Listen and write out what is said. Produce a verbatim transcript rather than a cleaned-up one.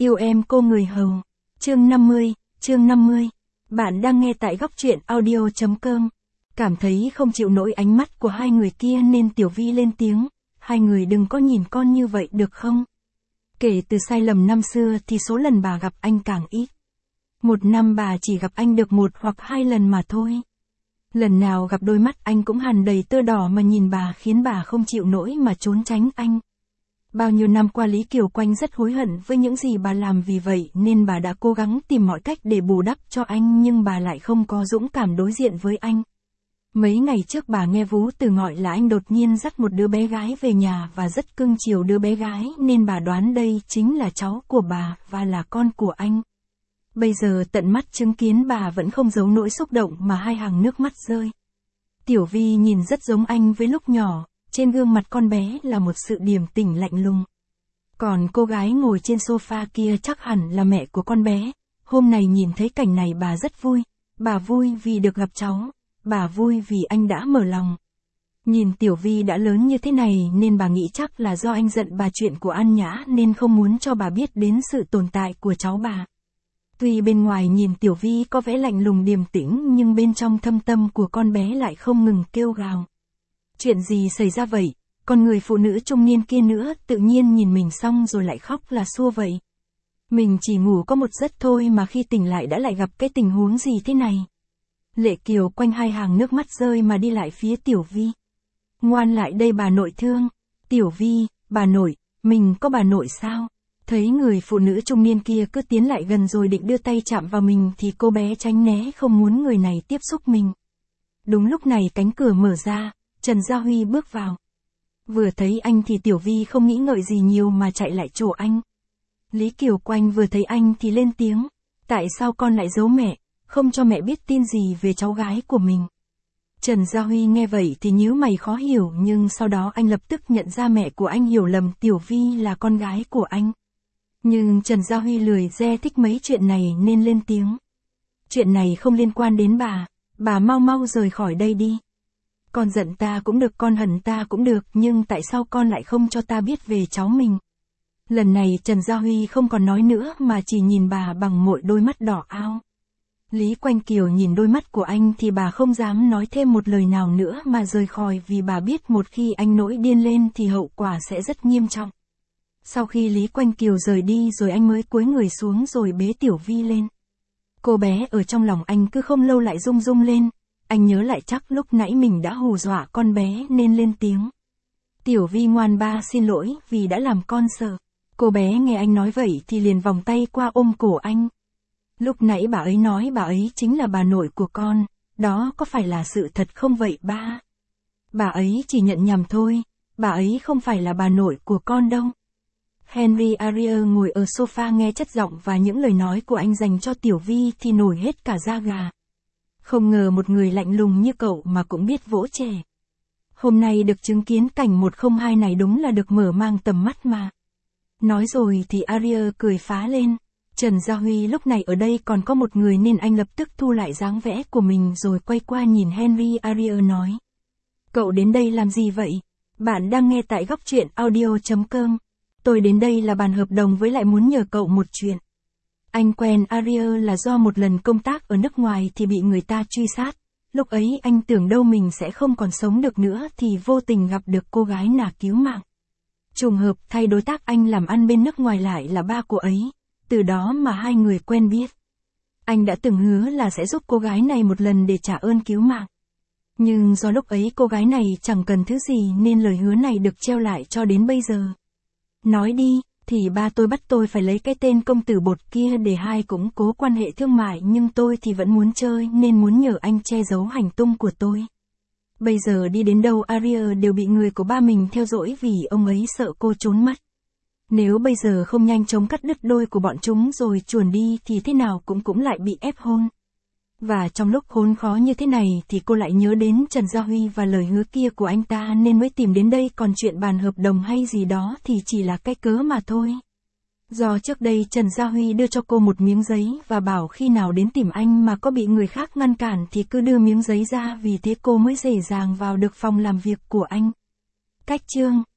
Yêu em cô người hầu. Chương năm mươi, chương năm mươi. Bạn đang nghe tại góc truyện audio chấm com. Cảm thấy không chịu nổi ánh mắt của hai người kia nên Tiểu Vi lên tiếng. Hai người đừng có nhìn con như vậy được không? Kể từ sai lầm năm xưa thì số lần bà gặp anh càng ít. Một năm bà chỉ gặp anh được một hoặc hai lần mà thôi. Lần nào gặp đôi mắt anh cũng hằn đầy tơ đỏ mà nhìn bà khiến bà không chịu nổi mà trốn tránh anh. Bao nhiêu năm qua Lý Kiều Quanh rất hối hận với những gì bà làm, vì vậy nên bà đã cố gắng tìm mọi cách để bù đắp cho anh, nhưng bà lại không có dũng cảm đối diện với anh. Mấy ngày trước bà nghe Vú Từ gọi là anh đột nhiên dắt một đứa bé gái về nhà và rất cưng chiều đứa bé gái, nên bà đoán đây chính là cháu của bà và là con của anh. Bây giờ tận mắt chứng kiến, bà vẫn không giấu nỗi xúc động mà hai hàng nước mắt rơi. Tiểu Vi nhìn rất giống anh với lúc nhỏ, trên gương mặt con bé là một sự điềm tĩnh lạnh lùng. Còn cô gái ngồi trên sofa kia chắc hẳn là mẹ của con bé. Hôm nay nhìn thấy cảnh này bà rất vui. Bà vui vì được gặp cháu. Bà vui vì anh đã mở lòng. Nhìn Tiểu Vi đã lớn như thế này nên bà nghĩ chắc là do anh giận bà chuyện của An Nhã nên không muốn cho bà biết đến sự tồn tại của cháu bà. Tuy bên ngoài nhìn Tiểu Vi có vẻ lạnh lùng điềm tĩnh nhưng bên trong thâm tâm của con bé lại không ngừng kêu gào. Chuyện gì xảy ra vậy? Còn người phụ nữ trung niên kia nữa tự nhiên nhìn mình xong rồi lại khóc là xua vậy. Mình chỉ ngủ có một giấc thôi mà khi tỉnh lại đã lại gặp cái tình huống gì thế này? Lệ Kiều Quanh hai hàng nước mắt rơi mà đi lại phía Tiểu Vi. Ngoan lại đây bà nội thương. Tiểu Vi, bà nội, mình có bà nội sao? Thấy người phụ nữ trung niên kia cứ tiến lại gần rồi định đưa tay chạm vào mình thì cô bé tránh né không muốn người này tiếp xúc mình. Đúng lúc này cánh cửa mở ra, Trần Gia Huy bước vào. Vừa thấy anh thì Tiểu Vi không nghĩ ngợi gì nhiều mà chạy lại chỗ anh. Lý Kiều Quanh vừa thấy anh thì lên tiếng. Tại sao con lại giấu mẹ, không cho mẹ biết tin gì về cháu gái của mình? Trần Gia Huy nghe vậy thì nhíu mày khó hiểu, nhưng sau đó anh lập tức nhận ra mẹ của anh hiểu lầm Tiểu Vi là con gái của anh. Nhưng Trần Gia Huy lười re thích mấy chuyện này nên lên tiếng. Chuyện này không liên quan đến bà, bà mau mau rời khỏi đây đi. Con giận ta cũng được, con hận ta cũng được, nhưng tại sao con lại không cho ta biết về cháu mình? Lần này Trần Gia Huy không còn nói nữa mà chỉ nhìn bà bằng một đôi mắt đỏ ao. Lý Quanh Kiều nhìn đôi mắt của anh thì bà không dám nói thêm một lời nào nữa mà rời khỏi, vì bà biết một khi anh nổi điên lên thì hậu quả sẽ rất nghiêm trọng. Sau khi Lý Quanh Kiều rời đi rồi anh mới cúi người xuống rồi bế Tiểu Vi lên. Cô bé ở trong lòng anh cứ không lâu lại rung rung lên. Anh nhớ lại chắc lúc nãy mình đã hù dọa con bé nên lên tiếng. Tiểu Vi ngoan, ba xin lỗi vì đã làm con sợ. Cô bé nghe anh nói vậy thì liền vòng tay qua ôm cổ anh. Lúc nãy bà ấy nói bà ấy chính là bà nội của con, đó có phải là sự thật không vậy ba? Bà ấy chỉ nhận nhầm thôi, bà ấy không phải là bà nội của con đâu. Henry Arier ngồi ở sofa nghe chất giọng và những lời nói của anh dành cho Tiểu Vi thì nổi hết cả da gà. Không ngờ một người lạnh lùng như cậu mà cũng biết vỗ trẻ. Hôm nay được chứng kiến cảnh một không hai này đúng là được mở mang tầm mắt mà. Nói rồi thì Arier cười phá lên. Trần Gia Huy lúc này ở đây còn có một người nên anh lập tức thu lại dáng vẻ của mình rồi quay qua nhìn Henry Arier nói. Cậu đến đây làm gì vậy? Bạn đang nghe tại góc truyện audio chấm com. Tôi đến đây là bàn hợp đồng với lại muốn nhờ cậu một chuyện. Anh quen Arier là do một lần công tác ở nước ngoài thì bị người ta truy sát. Lúc ấy anh tưởng đâu mình sẽ không còn sống được nữa thì vô tình gặp được cô gái nà cứu mạng. Trùng hợp thay đối tác anh làm ăn bên nước ngoài lại là ba cô ấy. Từ đó mà hai người quen biết. Anh đã từng hứa là sẽ giúp cô gái này một lần để trả ơn cứu mạng. Nhưng do lúc ấy cô gái này chẳng cần thứ gì nên lời hứa này được treo lại cho đến bây giờ. Nói đi, thì ba tôi bắt tôi phải lấy cái tên công tử bột kia để hai củng cố quan hệ thương mại, nhưng tôi thì vẫn muốn chơi nên muốn nhờ anh che giấu hành tung của tôi. Bây giờ đi đến đâu Arier đều bị người của ba mình theo dõi vì ông ấy sợ cô trốn mất. Nếu bây giờ không nhanh chóng cắt đứt đôi của bọn chúng rồi chuồn đi thì thế nào cũng cũng lại bị ép hôn. Và trong lúc khốn khó như thế này thì cô lại nhớ đến Trần Gia Huy và lời hứa kia của anh ta nên mới tìm đến đây, còn chuyện bàn hợp đồng hay gì đó thì chỉ là cái cớ mà thôi. Do trước đây Trần Gia Huy đưa cho cô một miếng giấy và bảo khi nào đến tìm anh mà có bị người khác ngăn cản thì cứ đưa miếng giấy ra, vì thế cô mới dễ dàng vào được phòng làm việc của anh. Cách chương